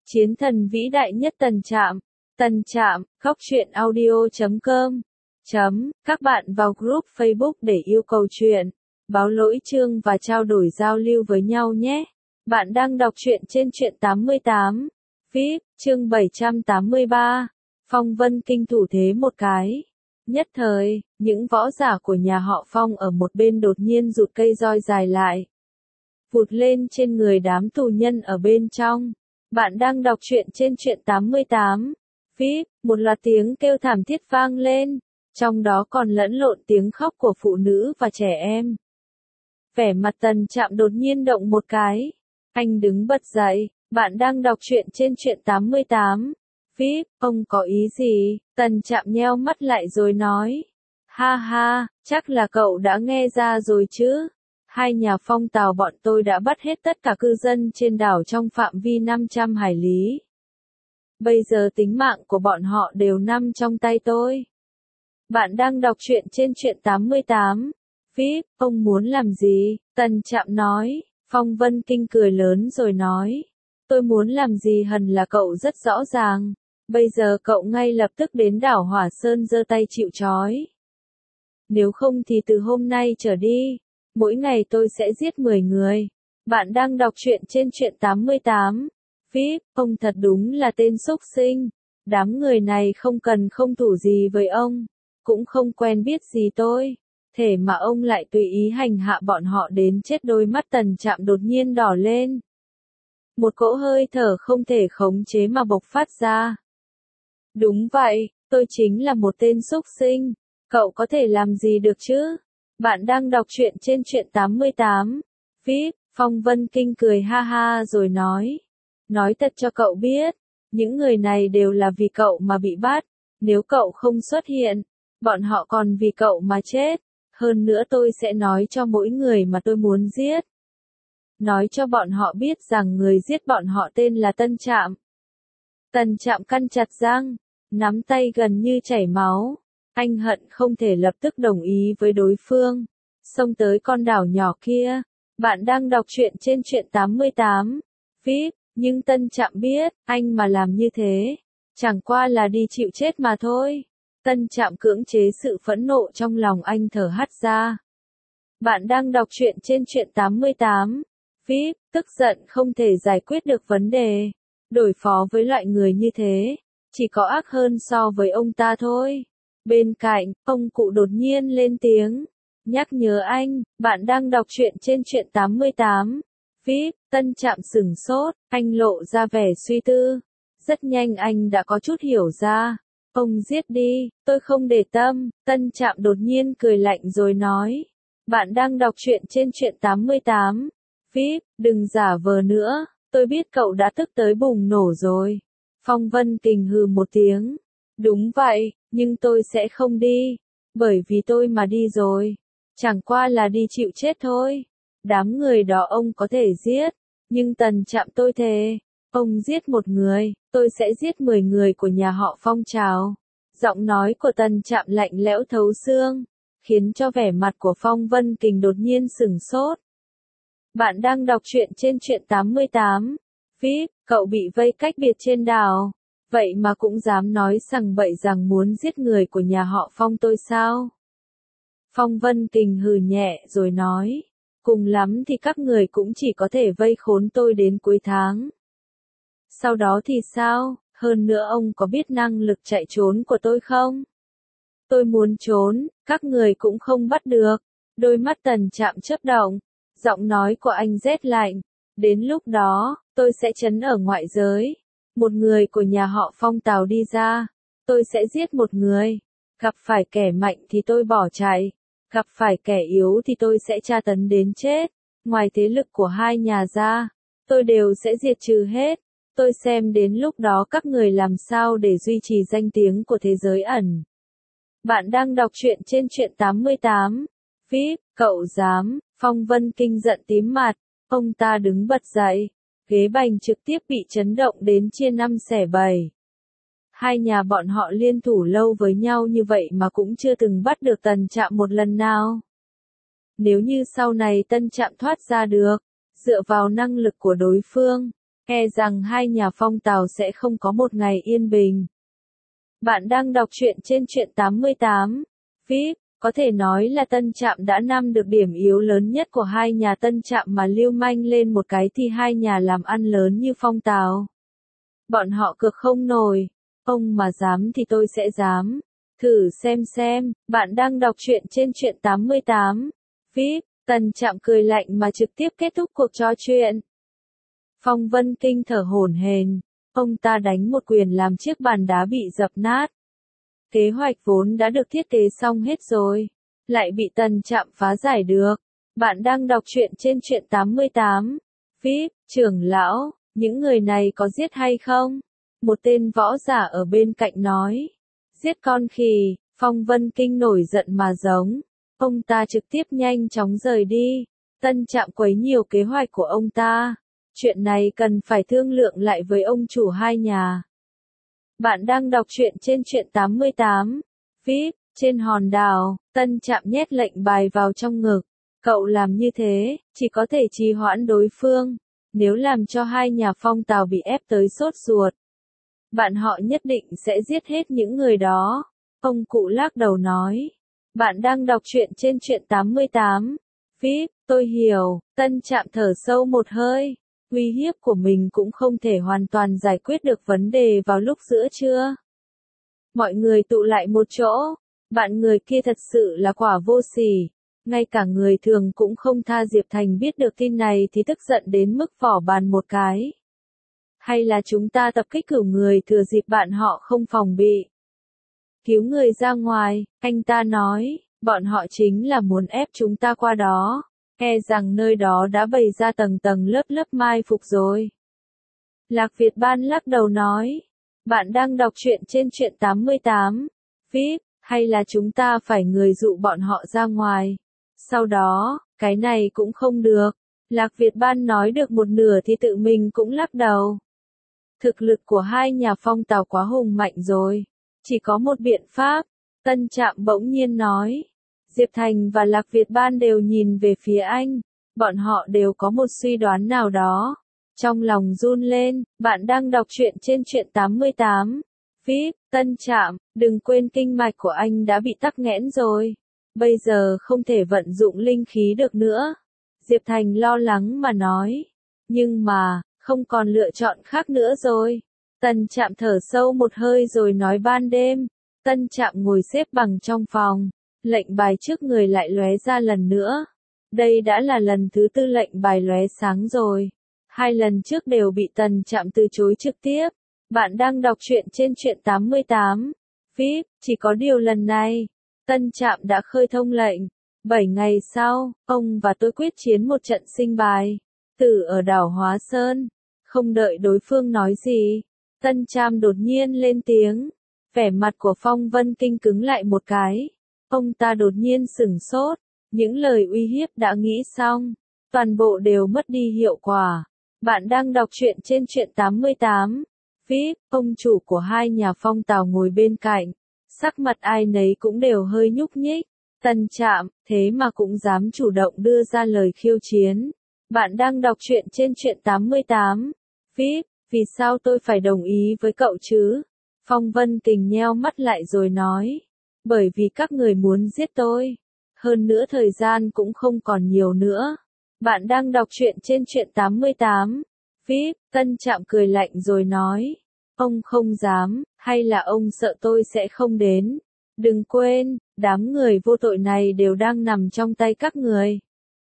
Chiến thần vĩ đại nhất Tần Trạm. Tần Trạm, góc truyện audio.com. Các bạn vào group Facebook để yêu cầu chuyện, báo lỗi chương và trao đổi giao lưu với nhau nhé. Bạn đang đọc truyện trên truyện 88. VIP, chương 783. Phong Vân Kinh thủ thế một cái. Nhất thời, những võ giả của nhà họ Phong ở một bên đột nhiên rụt cây roi dài lại, vụt lên trên người đám tù nhân ở bên trong. Bạn đang đọc truyện trên truyện 88. VIP, một loạt tiếng kêu thảm thiết vang lên, trong đó còn lẫn lộn tiếng khóc của phụ nữ và trẻ em. Vẻ mặt Tần Trạm đột nhiên động một cái. Anh đứng bật dậy. Bạn đang đọc truyện trên truyện 88. VIP, ông có ý gì? Tần Trạm nheo mắt lại rồi nói. Ha ha, chắc là cậu đã nghe ra rồi chứ. Hai nhà Phong Tào bọn tôi đã bắt hết tất cả cư dân trên đảo trong phạm vi 500 hải lý. Bây giờ tính mạng của bọn họ đều nằm trong tay tôi. Bạn đang đọc truyện trên truyện 88. VIP, ông muốn làm gì? Tần Trạm nói. Phong Vân Kinh cười lớn rồi nói. Tôi muốn làm gì hẳn là cậu rất rõ ràng. Bây giờ cậu ngay lập tức đến đảo Hỏa Sơn giơ tay chịu trói. Nếu không thì từ hôm nay trở đi, mỗi ngày tôi sẽ giết 10 người. Bạn đang đọc truyện trên truyện 88. VIP, ông thật đúng là tên xúc sinh. Đám người này không cần không thủ gì với ông, cũng không quen biết gì tôi. Thế mà ông lại tùy ý hành hạ bọn họ đến chết. Đôi mắt Tần Trạm đột nhiên đỏ lên. Một cỗ hơi thở không thể khống chế mà bộc phát ra. Đúng vậy, tôi chính là một tên xúc sinh. Cậu có thể làm gì được chứ? Bạn đang đọc truyện trên truyện 88. VIP, Phong Vân Kinh cười ha ha rồi nói. Nói thật cho cậu biết, những người này đều là vì cậu mà bị bắt. Nếu cậu không xuất hiện, bọn họ còn vì cậu mà chết. Hơn nữa tôi sẽ nói cho mỗi người mà tôi muốn giết. Nói cho bọn họ biết rằng người giết bọn họ tên là Tân Trạm. Tần Trạm căn chặt răng, nắm tay gần như chảy máu. Anh hận không thể lập tức đồng ý với đối phương, xông tới con đảo nhỏ kia. Bạn đang đọc truyện trên truyện 88. VIP, nhưng Tân Trạm biết, anh mà làm như thế, chẳng qua là đi chịu chết mà thôi. Tân Trạm cưỡng chế sự phẫn nộ trong lòng anh thở hắt ra. Bạn đang đọc truyện trên truyện 88. VIP, tức giận không thể giải quyết được vấn đề. Đối phó với loại người như thế, chỉ có ác hơn so với ông ta thôi. Bên cạnh, ông cụ đột nhiên lên tiếng. Nhắc nhớ anh, bạn đang đọc truyện trên truyện 88. VIP, Tân Trạm sửng sốt, anh lộ ra vẻ suy tư. Rất nhanh anh đã có chút hiểu ra. Ông giết đi, tôi không để tâm. Tân Trạm đột nhiên cười lạnh rồi nói. Bạn đang đọc truyện trên truyện 88. VIP, đừng giả vờ nữa, tôi biết cậu đã tức tới bùng nổ rồi. Phong Vân Kình hừ một tiếng. Đúng vậy, nhưng tôi sẽ không đi. Bởi vì tôi mà đi rồi, chẳng qua là đi chịu chết thôi. Đám người đó ông có thể giết, nhưng Tần Trạm tôi thề, ông giết một người, tôi sẽ giết 10 người của nhà họ Phong trào. Giọng nói của Tần Trạm lạnh lẽo thấu xương, khiến cho vẻ mặt của Phong Vân Kình đột nhiên sửng sốt. Bạn đang đọc truyện trên truyện 88. VIP, cậu bị vây cách biệt trên đảo, vậy mà cũng dám nói sằng bậy rằng muốn giết người của nhà họ Phong tôi sao? Phong Vân Kình hừ nhẹ rồi nói. Cùng lắm thì các người cũng chỉ có thể vây khốn tôi đến cuối tháng. Sau đó thì sao? Hơn nữa ông có biết năng lực chạy trốn của tôi không? Tôi muốn trốn, các người cũng không bắt được. Đôi mắt Tần Trạm chớp động, giọng nói của anh rét lạnh. Đến lúc đó, tôi sẽ trấn ở ngoại giới. Một người của nhà họ Phong Tào đi ra, tôi sẽ giết một người. Gặp phải kẻ mạnh thì tôi bỏ chạy. Gặp phải kẻ yếu thì tôi sẽ tra tấn đến chết. Ngoài thế lực của hai nhà ra, tôi đều sẽ diệt trừ hết. Tôi xem đến lúc đó các người làm sao để duy trì danh tiếng của thế giới ẩn. Bạn đang đọc truyện trên truyện 88. VIP, cậu dám? Phong Vân Kinh giận tím mặt. Ông ta đứng bật dậy. Ghế bành trực tiếp bị chấn động đến chia 5 xẻ 7. Hai nhà bọn họ liên thủ lâu với nhau như vậy mà cũng chưa từng bắt được Tần Trạm một lần nào. Nếu như sau này Tân Trạm thoát ra được, dựa vào năng lực của đối phương, e rằng hai nhà Phong Tào sẽ không có một ngày yên bình. Bạn đang đọc truyện trên truyện 88. VIP, có thể nói là Tân Trạm đã nắm được điểm yếu lớn nhất của hai nhà Tân Trạm mà lưu manh lên một cái thì hai nhà làm ăn lớn như Phong Tào. Bọn họ cược không nổi, ông mà dám thì tôi sẽ dám. Thử xem, bạn đang đọc truyện trên truyện 88. VIP, Tân Trạm cười lạnh mà trực tiếp kết thúc cuộc trò chuyện. Phong Vân Kinh thở hổn hển, ông ta đánh một quyền làm chiếc bàn đá bị dập nát. Kế hoạch vốn đã được thiết kế xong hết rồi, lại bị Tân Trạm phá giải được. Bạn đang đọc truyện trên truyện 88. VIP, trưởng lão, những người này có giết hay không? Một tên võ giả ở bên cạnh nói. Giết con khỉ, Phong Vân Kinh nổi giận mà giống. Ông ta trực tiếp nhanh chóng rời đi. Tân Trạm quấy nhiều kế hoạch của ông ta. Chuyện này cần phải thương lượng lại với ông chủ hai nhà. Bạn đang đọc truyện trên truyện 88. VIP, trên hòn đảo, Tân Trạm nhét lệnh bài vào trong ngực. Cậu làm như thế, chỉ có thể trì hoãn đối phương. Nếu làm cho hai nhà Phong Tào bị ép tới sốt ruột, bạn họ nhất định sẽ giết hết những người đó. Ông cụ lắc đầu nói. Bạn đang đọc truyện trên truyện 88. VIP, tôi hiểu. Tân Trạm thở sâu một hơi. Uy hiếp của mình cũng không thể hoàn toàn giải quyết được vấn đề vào lúc giữa trưa. Mọi người tụ lại một chỗ. Bạn người kia thật sự là quả vô sỉ. Ngay cả người thường cũng không tha. Diệp Thành biết được tin này thì tức giận đến mức vỏ bàn một cái. Hay là chúng ta tập kích cửu người thừa dịp bạn họ không phòng bị. Cứu người ra ngoài, anh ta nói, bọn họ chính là muốn ép chúng ta qua đó. E rằng nơi đó đã bày ra tầng tầng lớp lớp mai phục rồi. Lạc Việt Ban lắc đầu nói. Bạn đang đọc truyện trên truyện 88. VIP, hay là chúng ta phải người dụ bọn họ ra ngoài. Sau đó, cái này cũng không được. Lạc Việt Ban nói được một nửa thì tự mình cũng lắc đầu. Thực lực của hai nhà Phong Tào quá hùng mạnh rồi. Chỉ có một biện pháp. Tân Trạm bỗng nhiên nói. Diệp Thành và Lạc Việt Ban đều nhìn về phía anh. Bọn họ đều có một suy đoán nào đó. Trong lòng run lên, bạn đang đọc truyện trên truyện 88. VIP, Tân Trạm, đừng quên kinh mạch của anh đã bị tắc nghẽn rồi. Bây giờ không thể vận dụng linh khí được nữa. Diệp Thành lo lắng mà nói. Nhưng mà, không còn lựa chọn khác nữa rồi. Tân Trạm thở sâu một hơi rồi nói ban đêm. Tân Trạm ngồi xếp bằng trong phòng. Lệnh bài trước người lại lóe ra lần nữa. Đây đã là lần thứ 4 lệnh bài lóe sáng rồi. 2 lần trước đều bị Tân Trạm từ chối trực tiếp. Bạn đang đọc truyện trên truyện 88. VIP, chỉ có điều lần này, Tân Trạm đã khơi thông lệnh. 7 ngày sau, ông và tôi quyết chiến một trận sinh bài. Tử ở đảo Hóa Sơn. Không đợi đối phương nói gì, Tân Trạm đột nhiên lên tiếng. Vẻ mặt của Phong Vân Kinh cứng lại một cái. Ông ta đột nhiên sửng sốt. Những lời uy hiếp đã nghĩ xong, toàn bộ đều mất đi hiệu quả. Bạn đang đọc truyện trên truyện 88. VIP, ông chủ của hai nhà Phong Tào ngồi bên cạnh. Sắc mặt ai nấy cũng đều hơi nhúc nhích. Tân Trạm, thế mà cũng dám chủ động đưa ra lời khiêu chiến. Bạn đang đọc truyện trên truyện 88. VIP, vì sao tôi phải đồng ý với cậu chứ? Phong Vân Kình nheo mắt lại rồi nói. Bởi vì các người muốn giết tôi. Hơn nữa thời gian cũng không còn nhiều nữa. Bạn đang đọc truyện trên truyện 88. VIP, Tân Trạm cười lạnh rồi nói. Ông không dám, hay là ông sợ tôi sẽ không đến? Đừng quên, đám người vô tội này đều đang nằm trong tay các người.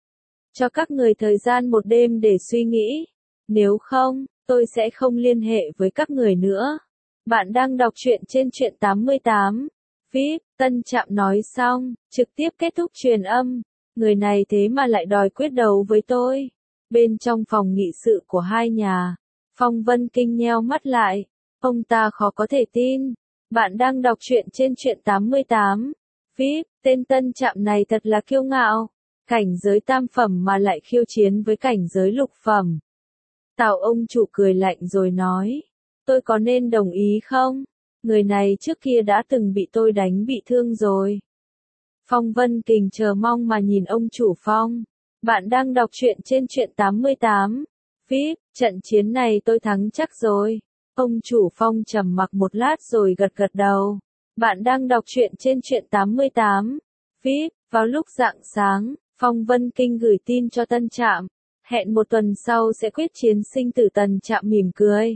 Cho các người thời gian một đêm để suy nghĩ. Nếu không, tôi sẽ không liên hệ với các người nữa. Bạn đang đọc truyện trên truyện 88. VIP, Tân Trạm nói xong, trực tiếp kết thúc truyền âm. Người này thế mà lại đòi quyết đấu với tôi. Bên trong phòng nghị sự của hai nhà, Phong Vân Kinh nheo mắt lại. Ông ta khó có thể tin. Bạn đang đọc truyện trên truyện 88. VIP, tên Tân Trạm này thật là kiêu ngạo. Cảnh giới tam phẩm mà lại khiêu chiến với cảnh giới lục phẩm. Tào ông chủ cười lạnh rồi nói. Tôi có nên đồng ý không? Người này trước kia đã từng bị tôi đánh bị thương rồi. Phong Vân Kình chờ mong mà nhìn ông chủ Phong. Bạn đang đọc truyện trên truyện 88. VIP, Trận chiến này tôi thắng chắc rồi. Ông chủ Phong trầm mặc một lát rồi gật gật đầu. Bạn đang đọc truyện trên truyện 88. VIP, vào lúc rạng sáng, Phong Vân Kinh gửi tin cho Tân Trạm. Hẹn một tuần sau sẽ quyết chiến sinh tử. Tân Trạm mỉm cười.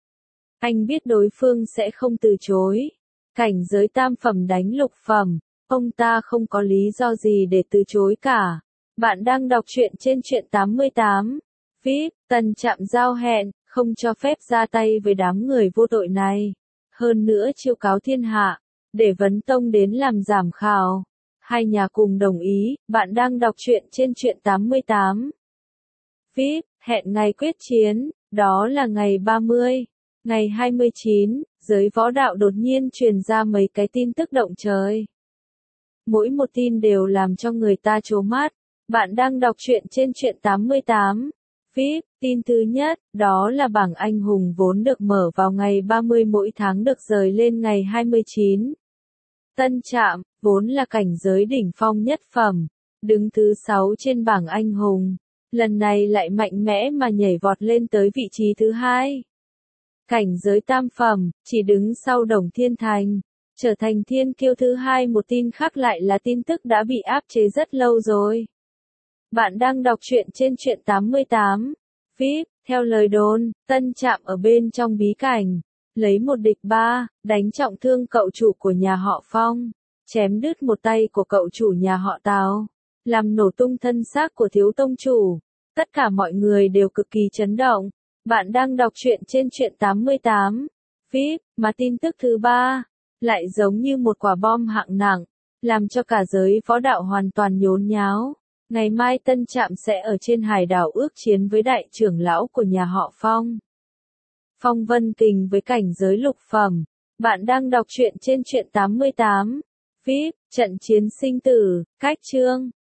Anh biết đối phương sẽ không từ chối. Cảnh giới tam phẩm đánh lục phẩm, ông ta không có lý do gì để từ chối cả. Bạn đang đọc truyện trên truyện 88. VIP, Tân Trạm giao hẹn, không cho phép ra tay với đám người vô tội này. Hơn nữa chiêu cáo thiên hạ, để vấn tông đến làm giảm khảo. Hai nhà cùng đồng ý. Bạn đang đọc truyện trên truyện 88. VIP, hẹn ngày quyết chiến, đó là ngày 30. Ngày 29, giới võ đạo đột nhiên truyền ra mấy cái tin tức động trời. Mỗi một tin đều làm cho người ta trố mắt. Bạn đang đọc truyện trên truyện 88. VIP, tin thứ nhất, đó là bảng anh hùng vốn được mở vào ngày 30 mỗi tháng được dời lên ngày 29. Tân Trạm, vốn là cảnh giới đỉnh phong nhất phẩm, đứng thứ 6 trên bảng anh hùng, lần này lại mạnh mẽ mà nhảy vọt lên tới vị trí thứ 2. Cảnh giới tam phẩm, chỉ đứng sau Đồng Thiên Thành, trở thành thiên kiêu thứ 2. Một tin khác lại là tin tức đã bị áp chế rất lâu rồi. Bạn đang đọc truyện trên truyện 88. VIP, theo lời đồn, Tân Trạm ở bên trong bí cảnh, lấy 1 địch 3, đánh trọng thương cậu chủ của nhà họ Phong, chém đứt một tay của cậu chủ nhà họ Tào, làm nổ tung thân xác của thiếu tông chủ. Tất cả mọi người đều cực kỳ chấn động. Bạn đang đọc truyện trên truyện 88. VIP, mà tin tức thứ 3, lại giống như một quả bom hạng nặng, làm cho cả giới võ đạo hoàn toàn nhốn nháo. Ngày mai Tân Trạm sẽ ở trên hải đảo ước chiến với đại trưởng lão của nhà họ Phong. Phong Vân Kình với cảnh giới lục phẩm. Bạn đang đọc truyện trên truyện 88. VIP, trận chiến sinh tử, cách chương.